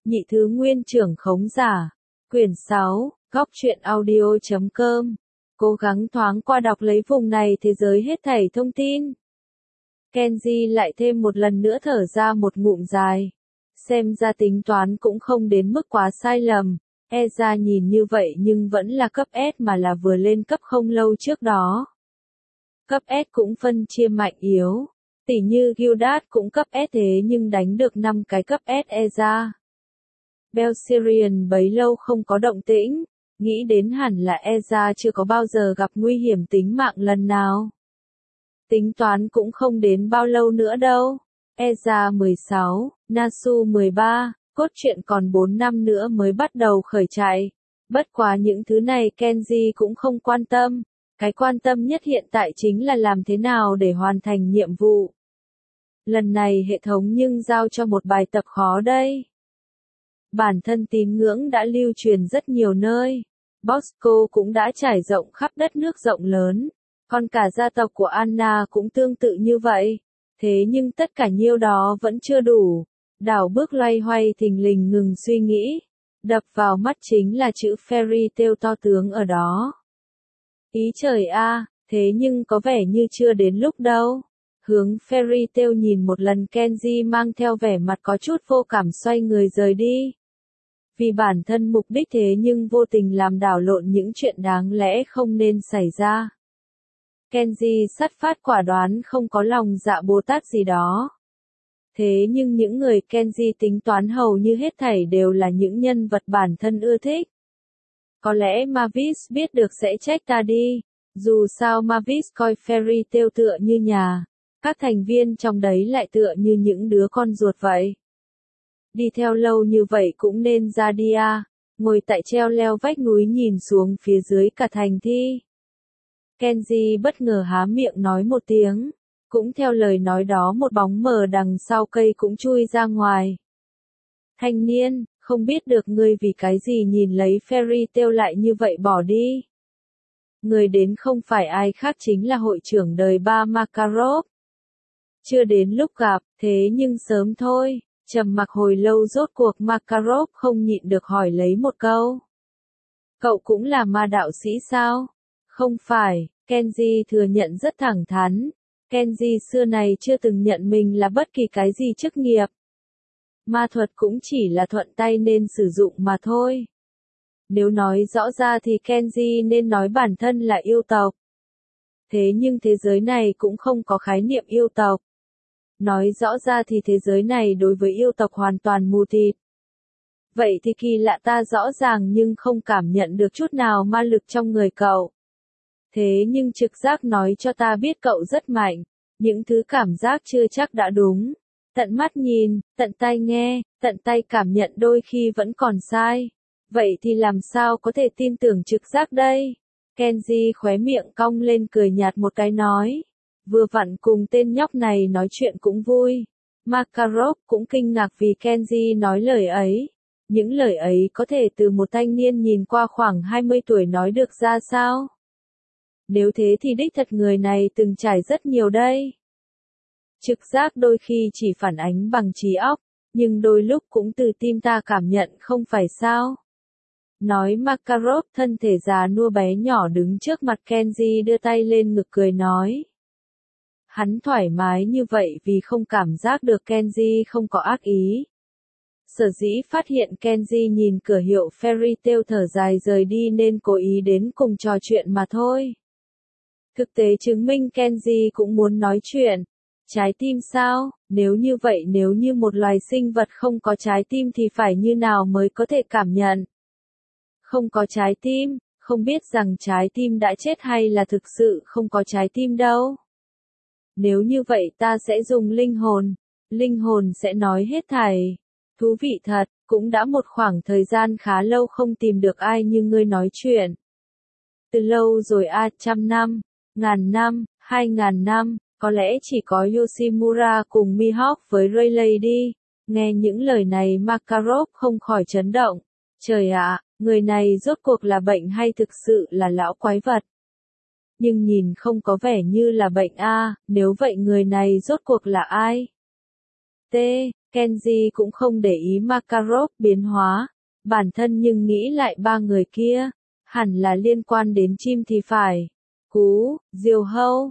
Nhị thứ nguyên trưởng khống giả. Quyển 6, góc truyện audio.com. Cố gắng thoáng qua đọc lấy vùng này thế giới hết thảy thông tin. Kenji lại thêm một lần nữa thở ra một ngụm dài. Xem ra tính toán cũng không đến mức quá sai lầm. Eza nhìn như vậy nhưng vẫn là cấp S mà là vừa lên cấp không lâu trước đó. Cấp S cũng phân chia mạnh yếu. Tỉ như Gildat cũng cấp S thế nhưng đánh được 5 cái cấp S Eza. Belsirian bấy lâu không có động tĩnh, nghĩ đến hẳn là Eza chưa có bao giờ gặp nguy hiểm tính mạng lần nào. Tính toán cũng không đến bao lâu nữa đâu. Eza 16, Nasu 13, cốt truyện còn 4 năm nữa mới bắt đầu khởi chạy. Bất quá những thứ này Kenji cũng không quan tâm. Cái quan tâm nhất hiện tại chính là làm thế nào để hoàn thành nhiệm vụ. Lần này hệ thống nhưng giao cho một bài tập khó đây. Bản thân tín ngưỡng đã lưu truyền rất nhiều nơi. Bosco cũng đã trải rộng khắp đất nước rộng lớn. Còn cả gia tộc của Anna cũng tương tự như vậy. Thế nhưng tất cả nhiêu đó vẫn chưa đủ. Đảo bước loay hoay thình lình ngừng suy nghĩ. Đập vào mắt chính là chữ Fairy Tail to tướng ở đó. Ý trời a, thế nhưng có vẻ như chưa đến lúc đâu. Hướng Fairy Tail nhìn một lần Kenji mang theo vẻ mặt có chút vô cảm xoay người rời đi. Vì bản thân mục đích thế nhưng vô tình làm đảo lộn những chuyện đáng lẽ không nên xảy ra. Kenji sắt phát quả đoán không có lòng dạ Bồ Tát gì đó. Thế nhưng những người Kenji tính toán hầu như hết thảy đều là những nhân vật bản thân ưa thích. Có lẽ Mavis biết được sẽ trách ta đi. Dù sao Mavis coi Fairy Tail tựa như nhà. Các thành viên trong đấy lại tựa như những đứa con ruột vậy. Đi theo lâu như vậy cũng nên ra đi à. Ngồi tại treo leo vách núi nhìn xuống phía dưới cả thành thi. Kenji bất ngờ há miệng nói một tiếng. Cũng theo lời nói đó một bóng mờ đằng sau cây cũng chui ra ngoài. Thanh niên, không biết được ngươi vì cái gì nhìn lấy Fairy Tail lại như vậy bỏ đi. Người đến không phải ai khác chính là hội trưởng đời 3 Makarov. Chưa đến lúc gặp, thế nhưng sớm thôi. Trầm mặc hồi lâu rốt cuộc Makarov không nhịn được hỏi lấy một câu. Cậu cũng là ma đạo sĩ sao? Không phải, Kenji thừa nhận rất thẳng thắn. Kenji xưa này chưa từng nhận mình là bất kỳ cái gì chức nghiệp. Ma thuật cũng chỉ là thuận tay nên sử dụng mà thôi. Nếu nói rõ ra thì Kenji nên nói bản thân là yêu tộc. Thế nhưng thế giới này cũng không có khái niệm yêu tộc. Nói rõ ra thì thế giới này đối với yêu tộc hoàn toàn mù tịt. Vậy thì kỳ lạ ta rõ ràng nhưng không cảm nhận được chút nào ma lực trong người cậu. Thế nhưng trực giác nói cho ta biết cậu rất mạnh. Những thứ cảm giác chưa chắc đã đúng. Tận mắt nhìn, tận tai nghe, tận tay cảm nhận đôi khi vẫn còn sai. Vậy thì làm sao có thể tin tưởng trực giác đây? Kenji khóe miệng cong lên cười nhạt một cái nói. Vừa vặn cùng tên nhóc này nói chuyện cũng vui. Makarov cũng kinh ngạc vì Kenji nói lời ấy. Những lời ấy có thể từ một thanh niên nhìn qua khoảng 20 tuổi nói được ra sao? Nếu thế thì đích thật người này từng trải rất nhiều đây. Trực giác đôi khi chỉ phản ánh bằng trí óc, nhưng đôi lúc cũng từ tim ta cảm nhận không phải sao? Nói Makarov thân thể già nua bé nhỏ đứng trước mặt Kenji đưa tay lên ngực cười nói. Hắn thoải mái như vậy vì không cảm giác được Kenji không có ác ý. Sở dĩ phát hiện Kenji nhìn cửa hiệu Fairy Tail thở dài rời đi nên cố ý đến cùng trò chuyện mà thôi. Thực tế chứng minh Kenji cũng muốn nói chuyện. Trái tim sao? Nếu như vậy nếu như một loài sinh vật không có trái tim thì phải như nào mới có thể cảm nhận? Không có trái tim, không biết rằng trái tim đã chết hay là thực sự không có trái tim đâu. Nếu như vậy ta sẽ dùng linh hồn sẽ nói hết thảy. Thú vị thật, cũng đã một khoảng thời gian khá lâu không tìm được ai như ngươi nói chuyện. Từ lâu rồi 100 năm, 1000 năm, 2000 năm, có lẽ chỉ có Yoshimura cùng Mihawk với Rayleigh đi. Nghe những lời này Makarov không khỏi chấn động. Trời ạ, người này rốt cuộc là bệnh hay thực sự là lão quái vật? Nhưng nhìn không có vẻ như là bệnh a, nếu vậy người này rốt cuộc là ai? T. Kenji cũng không để ý Makarov biến hóa, bản thân nhưng nghĩ lại ba người kia, hẳn là liên quan đến chim thì phải. Cú, Diều Hâu,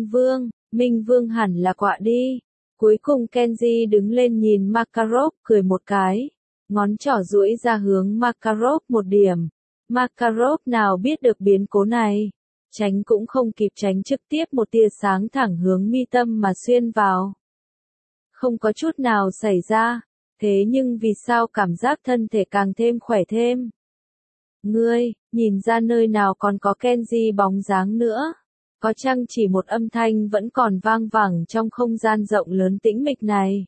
Minh Vương hẳn là quạ đi. Cuối cùng Kenji đứng lên nhìn Makarov cười một cái, ngón trỏ duỗi ra hướng Makarov một điểm. Makarov nào biết được biến cố này, tránh cũng không kịp tránh, trực tiếp một tia sáng thẳng hướng mi tâm mà xuyên vào. Không có chút nào xảy ra, thế nhưng vì sao cảm giác thân thể càng thêm khỏe thêm? Ngươi, nhìn ra nơi nào còn có Kenji bóng dáng nữa? Có chăng chỉ một âm thanh vẫn còn vang vẳng trong không gian rộng lớn tĩnh mịch này?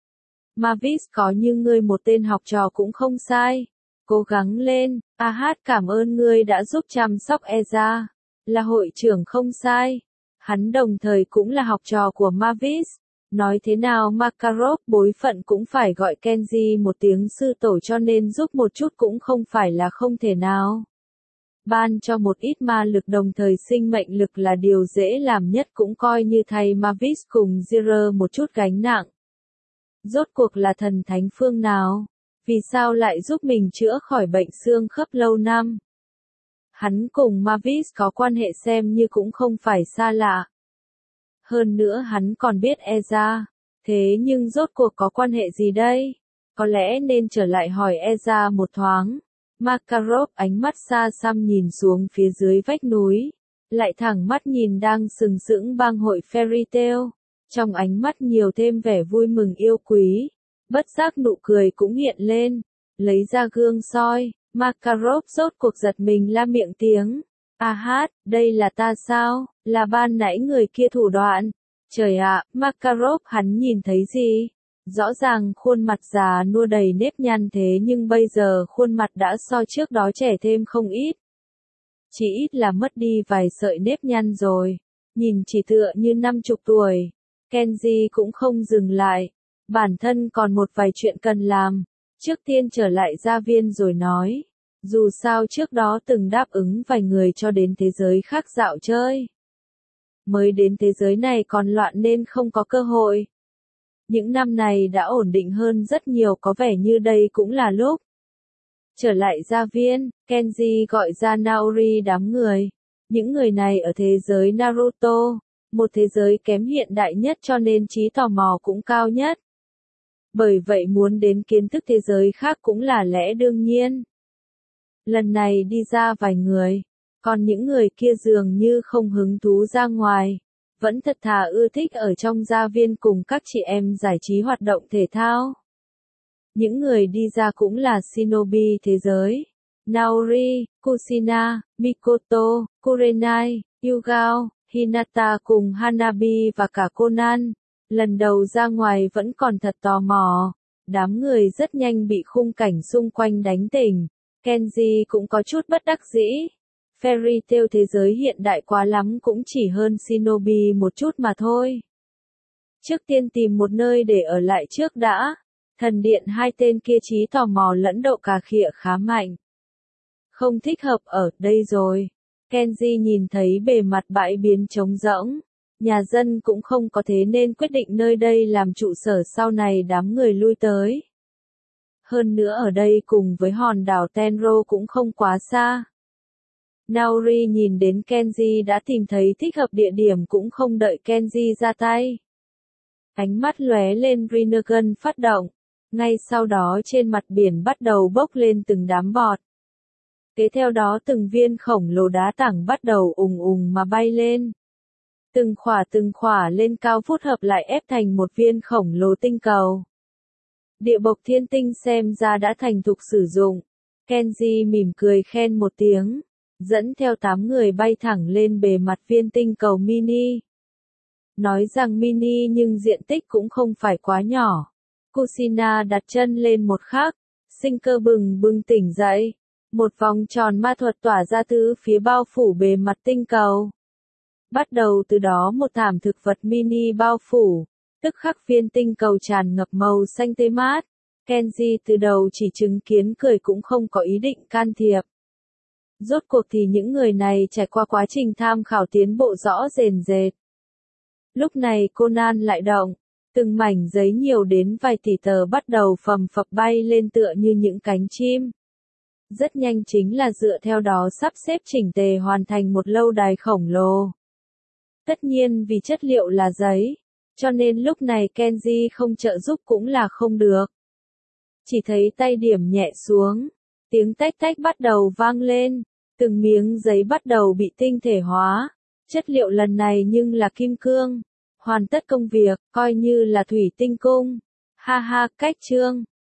Mavis có như ngươi một tên học trò cũng không sai. Cố gắng lên, Ahad cảm ơn ngươi đã giúp chăm sóc Eza. Là hội trưởng không sai. Hắn đồng thời cũng là học trò của Mavis. Nói thế nào Makarov bối phận cũng phải gọi Kenji một tiếng sư tổ, cho nên giúp một chút cũng không phải là không thể nào. Ban cho một ít ma lực đồng thời sinh mệnh lực là điều dễ làm nhất, cũng coi như thay Mavis cùng Zira một chút gánh nặng. Rốt cuộc là thần thánh phương nào? Vì sao lại giúp mình chữa khỏi bệnh xương khớp lâu năm? Hắn cùng Mavis có quan hệ xem như cũng không phải xa lạ. Hơn nữa hắn còn biết Eza. Thế nhưng rốt cuộc có quan hệ gì đây? Có lẽ nên trở lại hỏi Eza một thoáng. Makarov ánh mắt xa xăm nhìn xuống phía dưới vách núi. Lại thẳng mắt nhìn đang sừng sững bang hội Fairy Tail. Trong ánh mắt nhiều thêm vẻ vui mừng yêu quý. Bất giác nụ cười cũng hiện lên. Lấy ra gương soi, Makarov rốt cuộc giật mình la miệng tiếng. Ahad, đây là ta sao? Là ban nãy người kia thủ đoạn. Trời ạ, Makarov hắn nhìn thấy gì? Rõ ràng khuôn mặt già nua đầy nếp nhăn, thế nhưng bây giờ khuôn mặt đã so trước đó trẻ thêm không ít. Chỉ ít là mất đi vài sợi nếp nhăn rồi. Nhìn chỉ tựa như 50 tuổi. Kenji cũng không dừng lại. Bản thân còn một vài chuyện cần làm. Trước tiên trở lại gia viên rồi nói. Dù sao trước đó từng đáp ứng vài người cho đến thế giới khác dạo chơi. Mới đến thế giới này còn loạn nên không có cơ hội. Những năm này đã ổn định hơn rất nhiều, có vẻ như đây cũng là lúc. Trở lại gia viên, Kenji gọi ra Naori đám người. Những người này ở thế giới Naruto, một thế giới kém hiện đại nhất cho nên trí tò mò cũng cao nhất. Bởi vậy muốn đến kiến thức thế giới khác cũng là lẽ đương nhiên. Lần này đi ra vài người, còn những người kia dường như không hứng thú ra ngoài, vẫn thật thà ưa thích ở trong gia viên cùng các chị em giải trí hoạt động thể thao. Những người đi ra cũng là shinobi thế giới. Naori, Kushina, Mikoto, Kurenai, Yugao, Hinata cùng Hanabi và cả Conan. Lần đầu ra ngoài vẫn còn thật tò mò. Đám người rất nhanh bị khung cảnh xung quanh đánh tỉnh. Kenji cũng có chút bất đắc dĩ. Fairy Tail thế giới hiện đại quá lắm cũng chỉ hơn Shinobi một chút mà thôi. Trước tiên tìm một nơi để ở lại trước đã. Thần điện hai tên kia trí tò mò lẫn độ cà khịa khá mạnh. Không thích hợp ở đây rồi. Kenji nhìn thấy bề mặt bãi biến trống rỗng. Nhà dân cũng không có, thế nên quyết định nơi đây làm trụ sở sau này đám người lui tới. Hơn nữa ở đây cùng với hòn đảo Tenro cũng không quá xa. Naori nhìn đến Kenji đã tìm thấy thích hợp địa điểm cũng không đợi Kenji ra tay. Ánh mắt lóe lên, Rinnegan phát động. Ngay sau đó trên mặt biển bắt đầu bốc lên từng đám bọt. Kế theo đó từng viên khổng lồ đá tảng bắt đầu ùng ùng mà bay lên. Từng khỏa lên cao phút hợp lại ép thành một viên khổng lồ tinh cầu. Địa bộc thiên tinh xem ra đã thành thục sử dụng. Kenji mỉm cười khen một tiếng, dẫn theo 8 người bay thẳng lên bề mặt viên tinh cầu mini. Nói rằng mini nhưng diện tích cũng không phải quá nhỏ. Kushina đặt chân lên một khắc, sinh cơ bừng bừng tỉnh dậy. Một vòng tròn ma thuật tỏa ra từ phía bao phủ bề mặt tinh cầu. Bắt đầu từ đó một thảm thực vật mini bao phủ, tức khắc viên tinh cầu tràn ngập màu xanh tươi mát. Kenji từ đầu chỉ chứng kiến cười cũng không có ý định can thiệp. Rốt cuộc thì những người này trải qua quá trình tham khảo tiến bộ rõ rền rệt. Lúc này Conan lại động, Từng mảnh giấy nhiều đến vài tỷ tờ bắt đầu phầm phập bay lên tựa như những cánh chim. Rất nhanh chính là dựa theo đó sắp xếp chỉnh tề hoàn thành một lâu đài khổng lồ. Tất nhiên vì chất liệu là giấy, cho nên lúc này Kenji không trợ giúp cũng là không được. Chỉ thấy tay điểm nhẹ xuống, tiếng tách tách bắt đầu vang lên, từng miếng giấy bắt đầu bị tinh thể hóa. Chất liệu lần này nhưng là kim cương. Hoàn tất công việc, coi như là thủy tinh cung. Ha ha, cách chương.